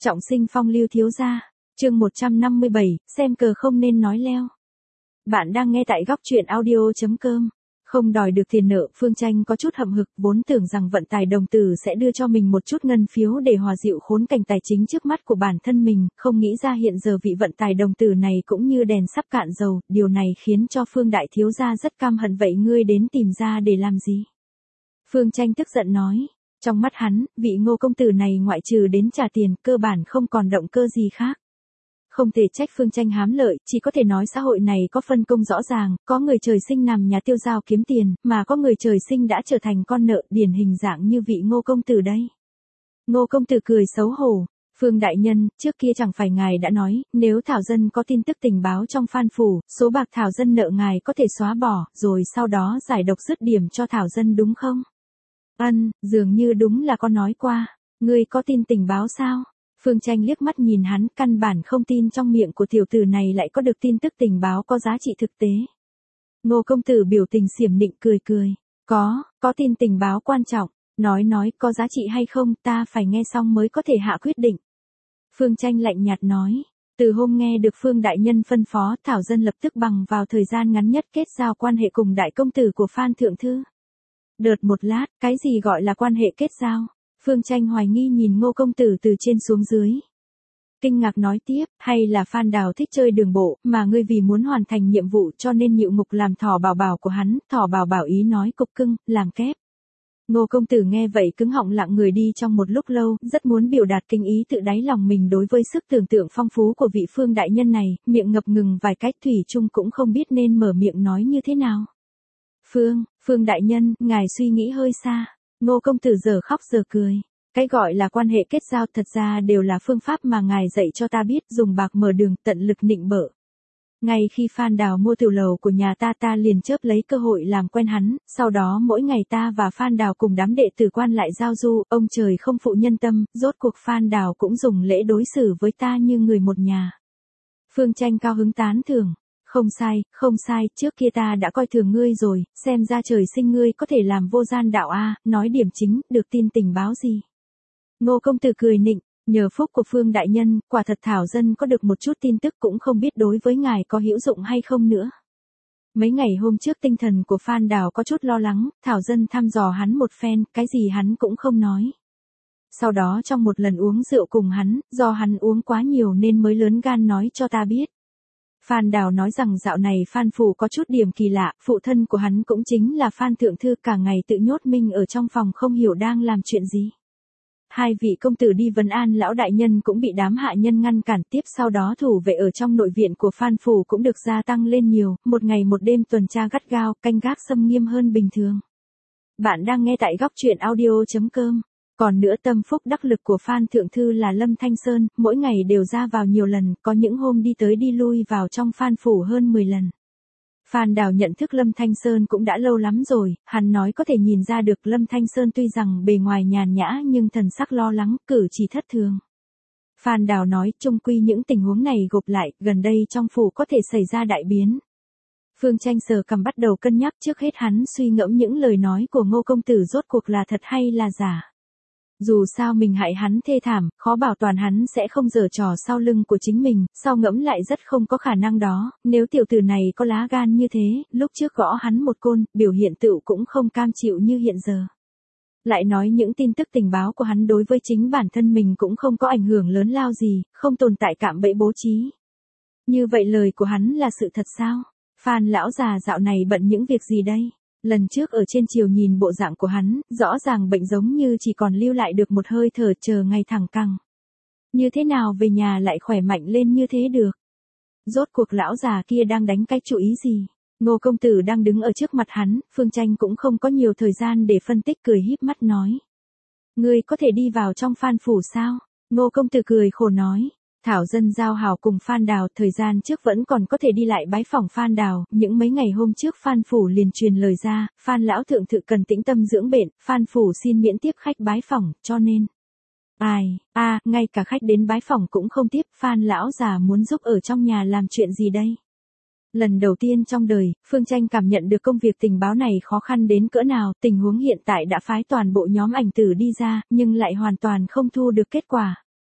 Trọng sinh phong lưu thiếu gia, chương 157, xem cờ không nên nói leo. Bạn đang nghe tại góc truyện audio.com. Không đòi được tiền nợ, Phương Tranh có chút hậm hực, vốn tưởng rằng vận tài đồng tử sẽ đưa cho mình một chút ngân phiếu để hòa dịu khốn cảnh tài chính trước mắt của bản thân mình, không nghĩ ra hiện giờ vị vận tài đồng tử này cũng như đèn sắp cạn dầu, điều này khiến cho Phương đại thiếu gia rất căm hận. Vậy ngươi đến tìm ra để làm gì? Phương Tranh tức giận nói. Trong mắt hắn, vị Ngô công tử này ngoại trừ đến trả tiền, cơ bản không còn động cơ gì khác. Không thể trách Phương Tranh hám lợi, chỉ có thể nói xã hội này có phân công rõ ràng, có người trời sinh nằm nhà tiêu dao kiếm tiền, mà có người trời sinh đã trở thành con nợ, điển hình dạng như vị Ngô công tử đây. Ngô công tử cười xấu hổ. Phương đại nhân, trước kia chẳng phải ngài đã nói, nếu Thảo Dân có tin tức tình báo trong Phan phủ, số bạc Thảo Dân nợ ngài có thể xóa bỏ, rồi sau đó giải độc dứt điểm cho Thảo Dân đúng không? Dường như đúng là có nói qua. Ngươi có tin tình báo sao? Phương Tranh liếc mắt nhìn hắn, căn bản không tin trong miệng của tiểu tử này lại có được tin tức tình báo có giá trị thực tế. Ngô công tử biểu tình xiểm nịnh cười cười. Có tin tình báo quan trọng, nói có giá trị hay không, ta phải nghe xong mới có thể hạ quyết định. Phương Tranh lạnh nhạt nói. Từ hôm nghe được Phương đại nhân phân phó, Thảo Dân lập tức bằng vào thời gian ngắn nhất kết giao quan hệ cùng đại công tử của Phan thượng thư. Đợt một lát, cái gì gọi là quan hệ kết giao? Phương Tranh hoài nghi nhìn Ngô công tử từ trên xuống dưới. Kinh ngạc nói tiếp, hay là Phan Đào thích chơi đường bộ, mà ngươi vì muốn hoàn thành nhiệm vụ cho nên nhịu ngục làm thỏ bảo bảo của hắn, thỏ bảo bảo ý nói cục cưng, làm kép. Ngô công tử nghe vậy cứng họng lặng người đi trong một lúc lâu, rất muốn biểu đạt kinh ý tự đáy lòng mình đối với sức tưởng tượng phong phú của vị Phương đại nhân này, miệng ngập ngừng vài cách thủy chung cũng không biết nên mở miệng nói như thế nào. Phương đại nhân, ngài suy nghĩ hơi xa. Ngô công tử giờ khóc giờ cười. Cái gọi là quan hệ kết giao thật ra đều là phương pháp mà ngài dạy cho ta biết, dùng bạc mở đường, tận lực nịnh bợ. Ngay khi Phan Đào mua tiểu lầu của nhà ta liền chớp lấy cơ hội làm quen hắn, sau đó mỗi ngày ta và Phan Đào cùng đám đệ tử quan lại giao du, ông trời không phụ nhân tâm, rốt cuộc Phan Đào cũng dùng lễ đối xử với ta như người một nhà. Phương Tranh cao hứng tán thưởng. Không sai, trước kia ta đã coi thường ngươi rồi, xem ra trời sinh ngươi có thể làm vô gian đạo a, nói điểm chính, được tin tình báo gì. Ngô công tử cười nịnh, nhờ phúc của Phương đại nhân, quả thật Thảo Dân có được một chút tin tức cũng không biết đối với ngài có hữu dụng hay không nữa. Mấy ngày hôm trước tinh thần của Phan Đào có chút lo lắng, Thảo Dân thăm dò hắn một phen, cái gì hắn cũng không nói. Sau đó trong một lần uống rượu cùng hắn, do hắn uống quá nhiều nên mới lớn gan nói cho ta biết. Phan Đào nói rằng dạo này Phan phủ có chút điểm kỳ lạ, phụ thân của hắn cũng chính là Phan thượng thư cả ngày tự nhốt mình ở trong phòng không hiểu đang làm chuyện gì. Hai vị công tử đi vấn an lão đại nhân cũng bị đám hạ nhân ngăn cản, tiếp sau đó thủ vệ ở trong nội viện của Phan phủ cũng được gia tăng lên nhiều, một ngày một đêm tuần tra gắt gao, canh gác xâm nghiêm hơn bình thường. Bạn đang nghe tại góc truyện audio.com. Còn nữa tâm phúc đắc lực của Phan thượng thư là Lâm Thanh Sơn, mỗi ngày đều ra vào nhiều lần, có những hôm đi tới đi lui vào trong Phan phủ hơn 10 lần. Phan Đào nhận thức Lâm Thanh Sơn cũng đã lâu lắm rồi, hắn nói có thể nhìn ra được Lâm Thanh Sơn tuy rằng bề ngoài nhàn nhã nhưng thần sắc lo lắng, cử chỉ thất thường. Phan Đào nói, chung quy những tình huống này gộp lại, gần đây trong phủ có thể xảy ra đại biến. Phương Tranh sờ cằm bắt đầu cân nhắc, trước hết hắn suy ngẫm những lời nói của Ngô công tử rốt cuộc là thật hay là giả. Dù sao mình hại hắn thê thảm, khó bảo toàn hắn sẽ không giở trò sau lưng của chính mình, sau ngẫm lại rất không có khả năng đó, nếu tiểu tử này có lá gan như thế, lúc trước gõ hắn một côn, biểu hiện tựu cũng không cam chịu như hiện giờ. Lại nói những tin tức tình báo của hắn đối với chính bản thân mình cũng không có ảnh hưởng lớn lao gì, không tồn tại cạm bẫy bố trí. Như vậy lời của hắn là sự thật sao? Phan lão già dạo này bận những việc gì đây? Lần trước ở trên chiều nhìn bộ dạng của hắn, rõ ràng bệnh giống như chỉ còn lưu lại được một hơi thở chờ ngày thẳng căng. Như thế nào về nhà lại khỏe mạnh lên như thế được? Rốt cuộc lão già kia đang đánh cái chủ ý gì? Ngô công tử đang đứng ở trước mặt hắn, Phương Tranh cũng không có nhiều thời gian để phân tích, cười híp mắt nói. Ngươi có thể đi vào trong Phan phủ sao? Ngô công tử cười khổ nói. Thảo Dân giao hảo cùng Phan Đào, thời gian trước vẫn còn có thể đi lại bái phỏng Phan Đào, những mấy ngày hôm trước Phan phủ liền truyền lời ra, Phan lão thượng thư cần tĩnh tâm dưỡng bệnh, Phan phủ xin miễn tiếp khách bái phỏng, cho nên. Ngay cả khách đến bái phỏng cũng không tiếp, Phan lão già muốn giúp ở trong nhà làm chuyện gì đây? Lần đầu tiên trong đời, Phương Tranh cảm nhận được công việc tình báo này khó khăn đến cỡ nào, tình huống hiện tại đã phái toàn bộ nhóm ảnh tử đi ra, nhưng lại hoàn toàn không thu được kết quả.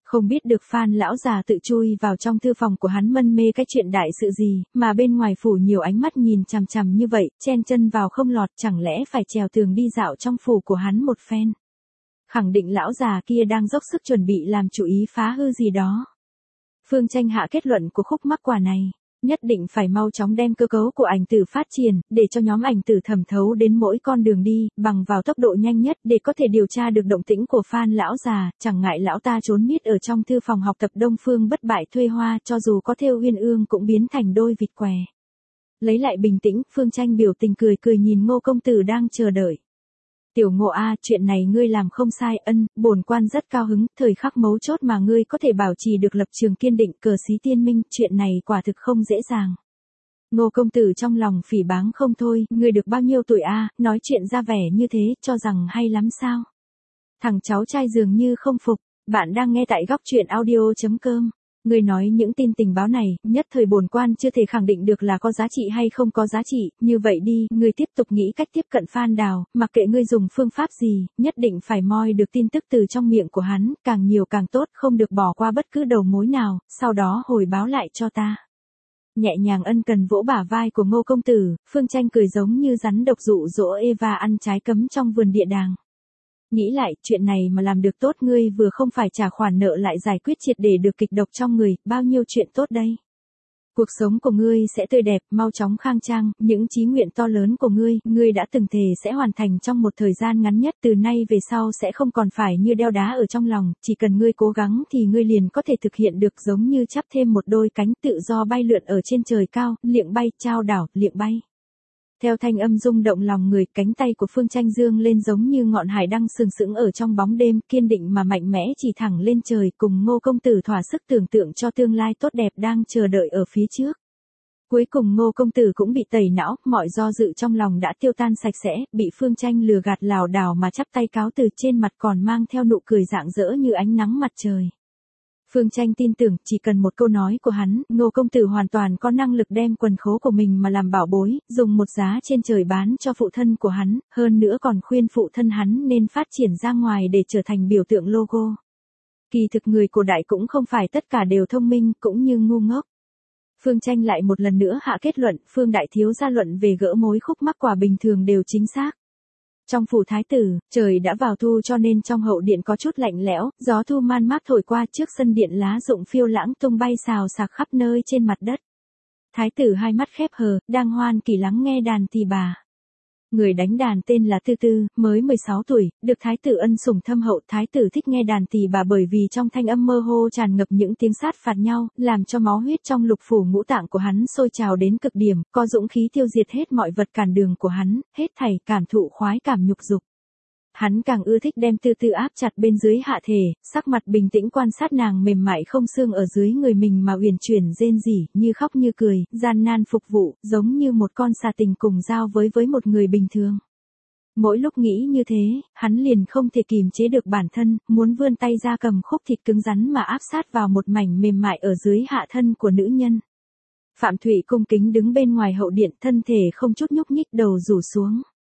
Không biết được Phan lão già tự chui vào trong thư phòng của hắn mân mê cái chuyện đại sự gì, mà bên ngoài phủ nhiều ánh mắt nhìn chằm chằm như vậy, chen chân vào không lọt, chẳng lẽ phải trèo tường đi dạo trong phủ của hắn một phen. Khẳng định lão già kia đang dốc sức chuẩn bị làm chủ ý phá hư gì đó. Phương Tranh hạ kết luận của khúc mắc quả này. Nhất định phải mau chóng đem cơ cấu của ảnh tử phát triển, để cho nhóm ảnh tử thẩm thấu đến mỗi con đường đi, bằng vào tốc độ nhanh nhất để có thể điều tra được động tĩnh của Phan lão già, chẳng ngại lão ta trốn miết ở trong thư phòng học tập Đông Phương Bất Bại thuê hoa, cho dù có thêu uyên ương cũng biến thành đôi vịt què. Lấy lại bình tĩnh, Phương Tranh biểu tình cười cười nhìn Ngô công tử đang chờ đợi. Tiểu Ngô a, chuyện này ngươi làm không sai, bổn quan rất cao hứng, thời khắc mấu chốt mà ngươi có thể bảo trì được lập trường kiên định, cờ xí tiên minh, chuyện này quả thực không dễ dàng. Ngô công tử trong lòng phỉ báng không thôi, ngươi được bao nhiêu tuổi a, nói chuyện ra vẻ như thế, cho rằng hay lắm sao? Thằng cháu trai dường như không phục, bạn đang nghe tại góc truyện audio.com. Ngươi nói những tin tình báo này, nhất thời bổn quan chưa thể khẳng định được là có giá trị hay không có giá trị, như vậy đi, ngươi tiếp tục nghĩ cách tiếp cận Phan Đào, mặc kệ ngươi dùng phương pháp gì, nhất định phải moi được tin tức từ trong miệng của hắn, càng nhiều càng tốt, không được bỏ qua bất cứ đầu mối nào, sau đó hồi báo lại cho ta. Nhẹ nhàng ân cần vỗ bả vai của Ngô công tử, Phương Tranh cười giống như rắn độc dụ dỗ Eva ăn trái cấm trong vườn địa đàng. Nghĩ lại, chuyện này mà làm được tốt, ngươi vừa không phải trả khoản nợ lại giải quyết triệt để được kịch độc trong người, bao nhiêu chuyện tốt đây. Cuộc sống của ngươi sẽ tươi đẹp, mau chóng khang trang, những chí nguyện to lớn của ngươi đã từng thề sẽ hoàn thành trong một thời gian ngắn nhất, từ nay về sau sẽ không còn phải như đeo đá ở trong lòng, chỉ cần ngươi cố gắng thì ngươi liền có thể thực hiện được, giống như chắp thêm một đôi cánh tự do bay lượn ở trên trời cao, liệng bay, chao đảo, liệng bay. Theo thanh âm rung động lòng người, cánh tay của Phương Tranh dương lên giống như ngọn hải đăng sừng sững ở trong bóng đêm, kiên định mà mạnh mẽ chỉ thẳng lên trời, cùng Ngô công tử thỏa sức tưởng tượng cho tương lai tốt đẹp đang chờ đợi ở phía trước. Cuối cùng Ngô công tử cũng bị tẩy não, mọi do dự trong lòng đã tiêu tan sạch sẽ, bị Phương Tranh lừa gạt lảo đảo mà chắp tay cáo từ, trên mặt còn mang theo nụ cười rạng rỡ như ánh nắng mặt trời. Phương Tranh tin tưởng, chỉ cần một câu nói của hắn, Ngô công tử hoàn toàn có năng lực đem quần khố của mình mà làm bảo bối, dùng một giá trên trời bán cho phụ thân của hắn, hơn nữa còn khuyên phụ thân hắn nên phát triển ra ngoài để trở thành biểu tượng logo. Kỳ thực người cổ đại cũng không phải tất cả đều thông minh, cũng như ngu ngốc. Phương Tranh lại một lần nữa hạ kết luận, Phương đại thiếu gia luận về gỡ mối khúc mắc quả bình thường đều chính xác. Trong phủ thái tử, trời đã vào thu cho nên trong hậu điện có chút lạnh lẽo, gió thu man mát thổi qua, trước sân điện lá rụng phiêu lãng tung bay xào xạc khắp nơi trên mặt đất. Thái tử hai mắt khép hờ, đang hoan kỳ lắng nghe đàn tỳ bà. Người đánh đàn tên là Tư Tư, mới 16 tuổi, được thái tử ân sủng thâm hậu. Thái tử thích nghe đàn tỳ bà bởi vì trong thanh âm mơ hồ tràn ngập những tiếng sát phạt nhau, làm cho máu huyết trong lục phủ ngũ tạng của hắn sôi trào đến cực điểm, có dũng khí tiêu diệt hết mọi vật cản đường của hắn, hết thảy cảm thụ khoái cảm nhục dục. Hắn càng ưa thích đem Tư Tư áp chặt bên dưới hạ thể, sắc mặt bình tĩnh quan sát nàng mềm mại không xương ở dưới người mình mà uyển chuyển rên rỉ, như khóc như cười, gian nan phục vụ, giống như một con xà tình cùng giao với một người bình thường. Mỗi lúc nghĩ như thế, hắn liền không thể kìm chế được bản thân, muốn vươn tay ra cầm khúc thịt cứng rắn mà áp sát vào một mảnh mềm mại ở dưới hạ thân của nữ nhân. Phạm Thụy cung kính đứng bên ngoài hậu điện, thân thể không chút nhúc nhích, đầu rủ xuống.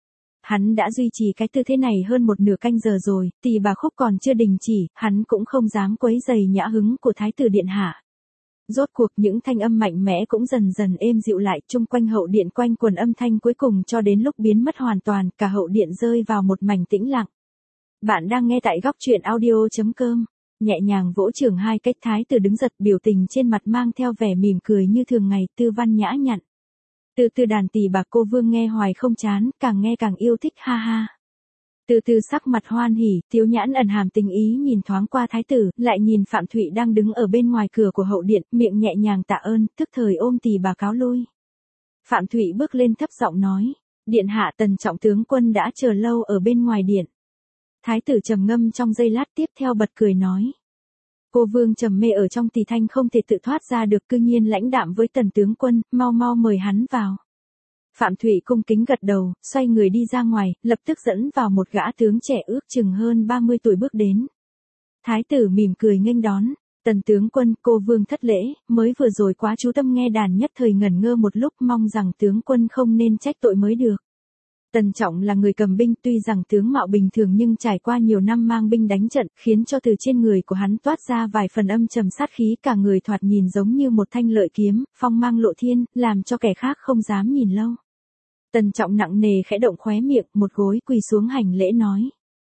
Hắn đã duy trì cái tư thế này hơn một nửa canh giờ rồi, tỳ bà khúc còn chưa đình chỉ, hắn cũng không dám quấy rầy nhã hứng của thái tử điện hạ. Rốt cuộc những thanh âm mạnh mẽ cũng dần dần êm dịu lại, chung quanh hậu điện quanh quần âm thanh cuối cùng cho đến lúc biến mất hoàn toàn, cả hậu điện rơi vào một mảnh tĩnh lặng. Bạn đang nghe tại góc truyện audio.com. Nhẹ nhàng vỗ chưởng hai cách, thái tử đứng giật, biểu tình trên mặt mang theo vẻ mỉm cười như thường ngày, tư văn nhã nhặn. Từ từ đàn tỳ bà cô vương nghe hoài không chán, càng nghe càng yêu thích, ha ha. Từ từ sắc mặt hoan hỉ, tiếu nhãn ẩn hàm tình ý nhìn thoáng qua thái tử, lại nhìn Phạm Thụy đang đứng ở bên ngoài cửa của hậu điện, miệng nhẹ nhàng tạ ơn, tức thời ôm tỳ bà cáo lui. Phạm Thụy bước lên thấp giọng nói, điện hạ Tần trọng tướng quân đã chờ lâu ở bên ngoài điện. Thái tử trầm ngâm trong giây lát, tiếp theo bật cười nói. Cô vương trầm mê ở trong tỳ thanh không thể tự thoát ra được, cư nhiên lãnh đạm với Tần tướng quân, mau mau mời hắn vào. Phạm Thụy cung kính gật đầu, xoay người đi ra ngoài, lập tức dẫn vào một gã tướng trẻ ước chừng hơn 30 tuổi bước đến. Thái tử mỉm cười nghênh đón, Tần tướng quân, cô vương thất lễ, mới vừa rồi quá chú tâm nghe đàn nhất thời ngẩn ngơ một lúc, mong rằng tướng quân không nên trách tội mới được. Tần Trọng là người cầm binh, tuy rằng tướng mạo bình thường nhưng trải qua nhiều năm mang binh đánh trận, khiến cho từ trên người của hắn toát ra vài phần âm trầm sát khí, cả người thoạt nhìn giống như một thanh lợi kiếm, phong mang lộ thiên, làm cho kẻ khác không dám nhìn lâu. Tần Trọng nặng nề khẽ động khóe miệng, một gối quỳ xuống hành lễ nói: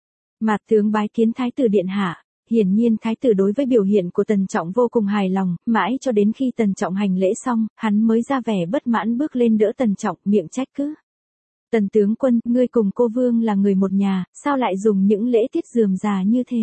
Mạt tướng bái kiến thái tử điện hạ. Hiển nhiên thái tử đối với biểu hiện của Tần Trọng vô cùng hài lòng, mãi cho đến khi Tần Trọng hành lễ xong, hắn mới ra vẻ bất mãn bước lên đỡ Tần Trọng, miệng trách cứ: Tần tướng quân, ngươi cùng cô vương là người một nhà, sao lại dùng những lễ tiết rườm rà như thế?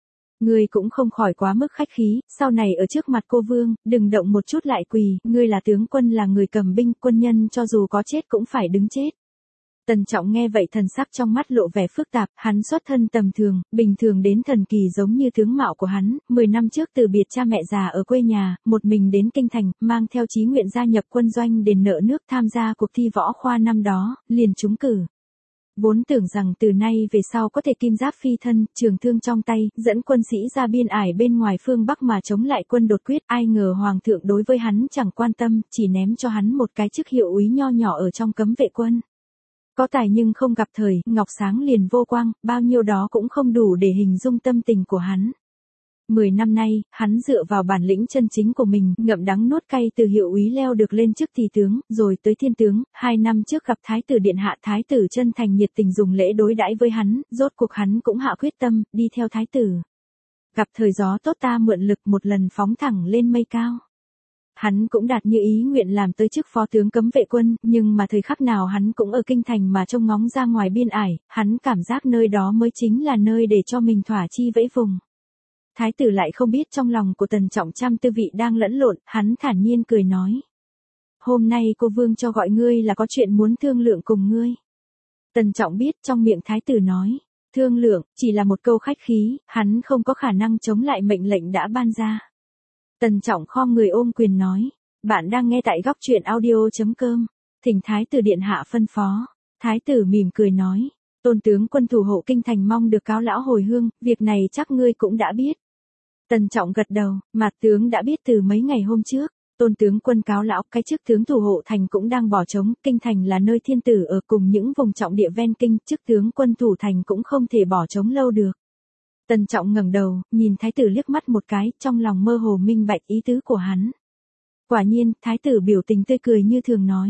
Ngươi cũng không khỏi quá mức khách khí, sau này ở trước mặt cô vương, đừng động một chút lại quỳ, ngươi là tướng quân, là người cầm binh, quân nhân cho dù có chết cũng phải đứng chết. Tần Trọng nghe vậy thần sắc trong mắt lộ vẻ phức tạp, hắn xuất thân tầm thường, bình thường đến thần kỳ giống như tướng mạo của hắn, 10 năm trước từ biệt cha mẹ già ở quê nhà, một mình đến kinh thành, mang theo chí nguyện gia nhập quân doanh đền nợ nước, tham gia cuộc thi võ khoa năm đó, liền trúng cử. Vốn tưởng rằng từ nay về sau có thể kim giáp phi thân, trường thương trong tay, dẫn quân sĩ ra biên ải bên ngoài phương Bắc mà chống lại quân đột quyết, ai ngờ hoàng thượng đối với hắn chẳng quan tâm, chỉ ném cho hắn một cái chức hiệu úy nho nhỏ ở trong cấm vệ quân. Có tài nhưng không gặp thời, ngọc sáng liền vô quang, bao nhiêu đó cũng không đủ để hình dung tâm tình của hắn. 10 năm nay, hắn dựa vào bản lĩnh chân chính của mình, ngậm đắng nuốt cay từ hiệu úy leo được lên chức tỳ tướng, rồi tới thiên tướng, 2 năm trước gặp thái tử điện hạ, thái tử chân thành nhiệt tình dùng lễ đối đãi với hắn, rốt cuộc hắn cũng hạ quyết tâm, đi theo thái tử. Gặp thời gió tốt ta mượn lực, một lần phóng thẳng lên mây cao. Hắn cũng đạt như ý nguyện làm tới chức phó tướng cấm vệ quân, nhưng mà thời khắc nào hắn cũng ở kinh thành mà trông ngóng ra ngoài biên ải, hắn cảm giác nơi đó mới chính là nơi để cho mình thỏa chi vẫy vùng. Thái tử lại không biết trong lòng của Tần Trọng trăm tư vị đang lẫn lộn, hắn thản nhiên cười nói: Hôm nay cô vương cho gọi ngươi là có chuyện muốn thương lượng cùng ngươi. Tần Trọng biết trong miệng thái tử nói thương lượng, chỉ là một câu khách khí, hắn không có khả năng chống lại mệnh lệnh đã ban ra. Tần Trọng khom người ôm quyền nói: Bạn đang nghe tại góc truyện audio.com. Thỉnh thái tử điện hạ phân phó. Thái tử mỉm cười nói: Tôn tướng quân thủ hộ kinh thành mong được cáo lão hồi hương, việc này chắc ngươi cũng đã biết. Tần Trọng gật đầu, Mạt tướng đã biết từ mấy ngày hôm trước. Tôn tướng quân cáo lão, cái chức tướng thủ hộ thành cũng đang bỏ trống, kinh thành là nơi thiên tử ở cùng những vùng trọng địa ven kinh, chức tướng quân thủ thành cũng không thể bỏ trống lâu được. Tần Trọng ngẩng đầu, nhìn thái tử liếc mắt một cái, trong lòng mơ hồ minh bạch ý tứ của hắn. Quả nhiên, thái tử biểu tình tươi cười như thường nói: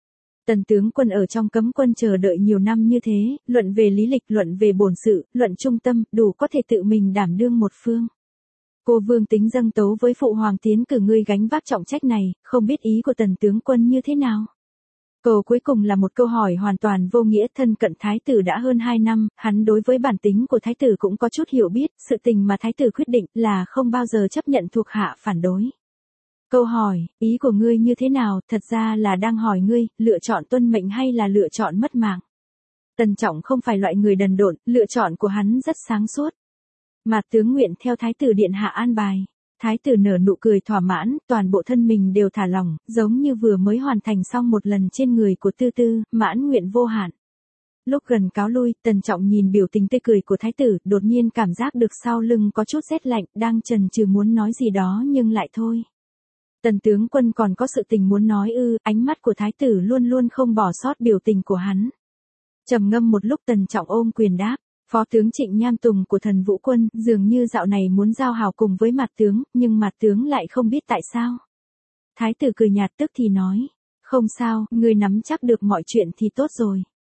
Tần tướng quân ở trong cấm quân chờ đợi nhiều năm như thế, luận về lý lịch, luận về bổn sự, luận trung tâm, đủ có thể tự mình đảm đương một phương. Cô vương tính dâng tấu với phụ hoàng tiến cử ngươi gánh vác trọng trách này, không biết ý của tần tướng quân như thế nào? Câu cuối cùng là một câu hỏi hoàn toàn vô nghĩa, thân cận thái tử đã hơn 2 năm, hắn đối với bản tính của thái tử cũng có chút hiểu biết, sự tình mà thái tử quyết định là không bao giờ chấp nhận thuộc hạ phản đối. Câu hỏi, ý của ngươi như thế nào, thật ra là đang hỏi ngươi, lựa chọn tuân mệnh hay là lựa chọn mất mạng. Tần Trọng không phải loại người đần độn, lựa chọn của hắn rất sáng suốt. Mạt tướng nguyện theo thái tử điện hạ an bài. Thái tử nở nụ cười thỏa mãn, toàn bộ thân mình đều thả lỏng, giống như vừa mới hoàn thành xong một lần trên người của Tư Tư, mãn nguyện vô hạn. Lúc gần cáo lui, Tần Trọng nhìn biểu tình tươi cười của thái tử, đột nhiên cảm giác được sau lưng có chút rét lạnh, đang chần chừ muốn nói gì đó nhưng lại thôi. Tần tướng quân còn có sự tình muốn nói ư? Ánh mắt của thái tử luôn luôn không bỏ sót biểu tình của hắn. Trầm ngâm một lúc, Tần Trọng ôm quyền đáp: Phó tướng Trịnh Nham Tùng của Thần Vũ quân, dường như dạo này muốn giao hảo cùng với Mạt tướng, nhưng Mạt tướng lại không biết tại sao. Thái tử cười nhạt tức thì nói: Không sao, ngươi nắm chắc được mọi chuyện thì tốt rồi.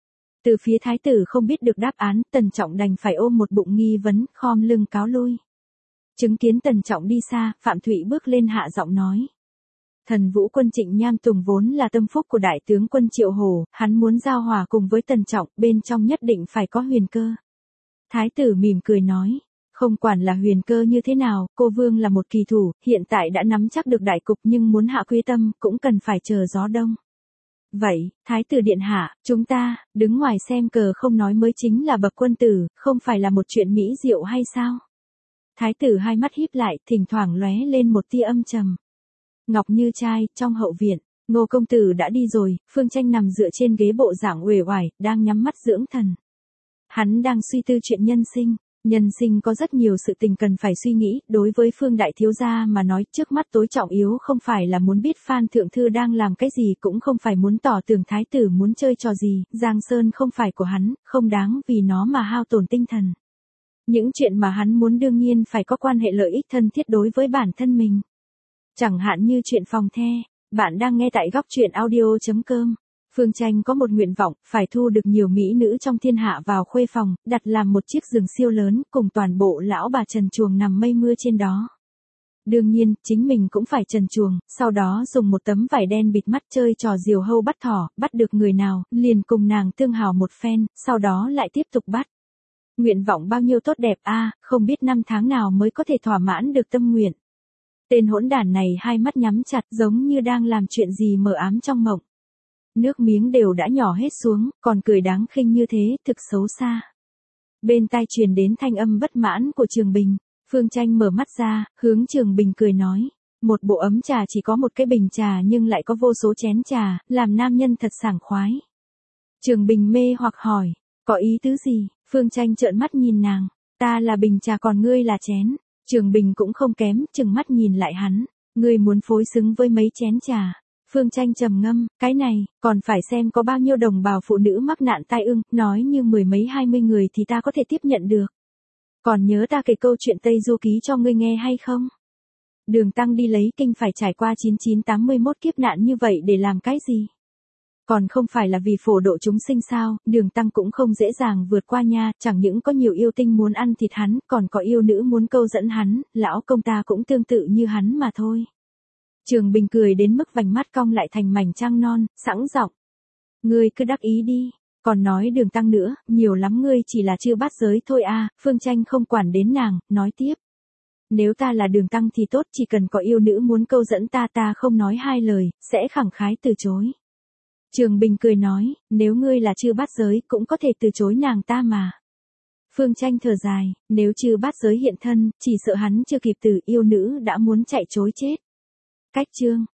Từ phía thái tử không biết được đáp án, Tần Trọng đành phải ôm một bụng nghi vấn, khom lưng cáo lui. Chứng kiến Tần Trọng đi xa, Phạm Thụy bước lên hạ giọng nói: Thần Vũ quân Trịnh Nham Tùng vốn là tâm phúc của đại tướng quân Triệu Hổ, hắn muốn giao hòa cùng với Tần Trọng, bên trong nhất định phải có huyền cơ. Thái tử mỉm cười nói: Không quản là huyền cơ như thế nào, cô vương là một kỳ thủ, hiện tại đã nắm chắc được đại cục nhưng muốn hạ quyết tâm, cũng cần phải chờ gió đông. Vậy, thái tử điện hạ, chúng ta, đứng ngoài xem cờ không nói mới chính là bậc quân tử, không phải là một chuyện mỹ diệu hay sao? Thái tử hai mắt híp lại, thỉnh thoảng lóe lên một tia âm trầm. Ngọc Như Trai, trong hậu viện, Ngô công tử đã đi rồi, Phương Tranh nằm dựa trên ghế bộ dạng uể oải, đang nhắm mắt dưỡng thần. Hắn đang suy tư chuyện nhân sinh, Nhân sinh có rất nhiều sự tình cần phải suy nghĩ, đối với Phương đại thiếu gia mà nói, trước mắt tối trọng yếu không phải là muốn biết Phan thượng thư đang làm cái gì, cũng không phải muốn tỏ tưởng thái tử muốn chơi trò gì, Giang Sơn không phải của hắn, không đáng vì nó mà hao tổn tinh thần. Những chuyện mà hắn muốn đương nhiên phải có quan hệ lợi ích thân thiết đối với bản thân mình. Chẳng hạn như chuyện phòng the, bạn đang nghe tại góc truyện audio.com. Phương Tranh có một nguyện vọng, phải thu được nhiều mỹ nữ trong thiên hạ vào khuê phòng, đặt làm một chiếc giường siêu lớn, cùng toàn bộ lão bà trần truồng nằm mây mưa trên đó. Đương nhiên, chính mình cũng phải trần truồng, sau đó dùng một tấm vải đen bịt mắt chơi trò diều hâu bắt thỏ, bắt được người nào, liền cùng nàng tương hào một phen, sau đó lại tiếp tục bắt. Nguyện vọng bao nhiêu tốt đẹp a, không biết năm tháng nào mới có thể thỏa mãn được tâm nguyện. Tên hỗn đản này hai mắt nhắm chặt giống như đang làm chuyện gì mờ ám trong mộng. Nước miếng đều đã nhỏ hết xuống, còn cười đáng khinh như thế, thực xấu xa. Bên tai truyền đến thanh âm bất mãn của Trường Bình. Phương Tranh mở mắt ra, hướng Trường Bình cười nói. Một bộ ấm trà chỉ có một cái bình trà nhưng lại có vô số chén trà, làm nam nhân thật sảng khoái. Trường Bình mê hoặc hỏi, có ý tứ gì? Phương Tranh trợn mắt nhìn nàng. Ta là bình trà còn ngươi là chén. Trường Bình cũng không kém, trừng mắt nhìn lại hắn. Ngươi muốn phối xứng với mấy chén trà. Phương Tranh trầm ngâm, cái này, còn phải xem có bao nhiêu đồng bào phụ nữ mắc nạn tai ương, nói như 10 mấy 20 người thì ta có thể tiếp nhận được. Còn nhớ ta kể câu chuyện Tây Du Ký cho ngươi nghe hay không? Đường Tăng đi lấy kinh phải trải qua 9981 kiếp nạn như vậy để làm cái gì? Còn không phải là vì phổ độ chúng sinh sao, Đường Tăng cũng không dễ dàng vượt qua nha, chẳng những có nhiều yêu tinh muốn ăn thịt hắn, còn có yêu nữ muốn câu dẫn hắn, lão công ta cũng tương tự như hắn mà thôi. Trường Bình cười đến mức vành mắt cong lại thành mảnh trăng non, sẵn giọng. Ngươi cứ đắc ý đi, còn nói Đường Tăng nữa, nhiều lắm ngươi chỉ là chưa bát giới thôi à, Phương Tranh không quản đến nàng, nói tiếp. Nếu ta là Đường Tăng thì tốt, chỉ cần có yêu nữ muốn câu dẫn ta không nói hai lời, sẽ khẳng khái từ chối. Trường Bình cười nói, nếu ngươi là chư bát giới cũng có thể từ chối nàng ta mà. Phương Tranh thở dài, nếu chư bát giới hiện thân, chỉ sợ hắn chưa kịp từ yêu nữ đã muốn chạy trối chết. Cách chương